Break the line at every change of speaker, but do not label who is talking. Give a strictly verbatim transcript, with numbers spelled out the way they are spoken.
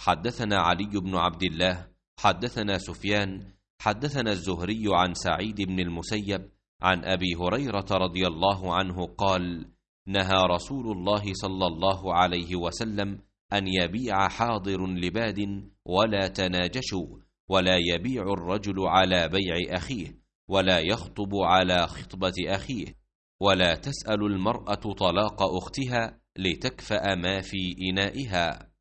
حدثنا علي بن عبد الله حدثنا سفيان حدثنا الزهري عن سعيد بن المسيب عن أبي هريرة رضي الله عنه قال: نهى رسول الله صلى الله عليه وسلم أن يبيع حاضر لباد، ولا تناجشوا، ولا يبيع الرجل على بيع أخيه، ولا يخطب على خطبة أخيه، ولا تسأل المرأة طلاق أختها لتكفأ ما في إنائها.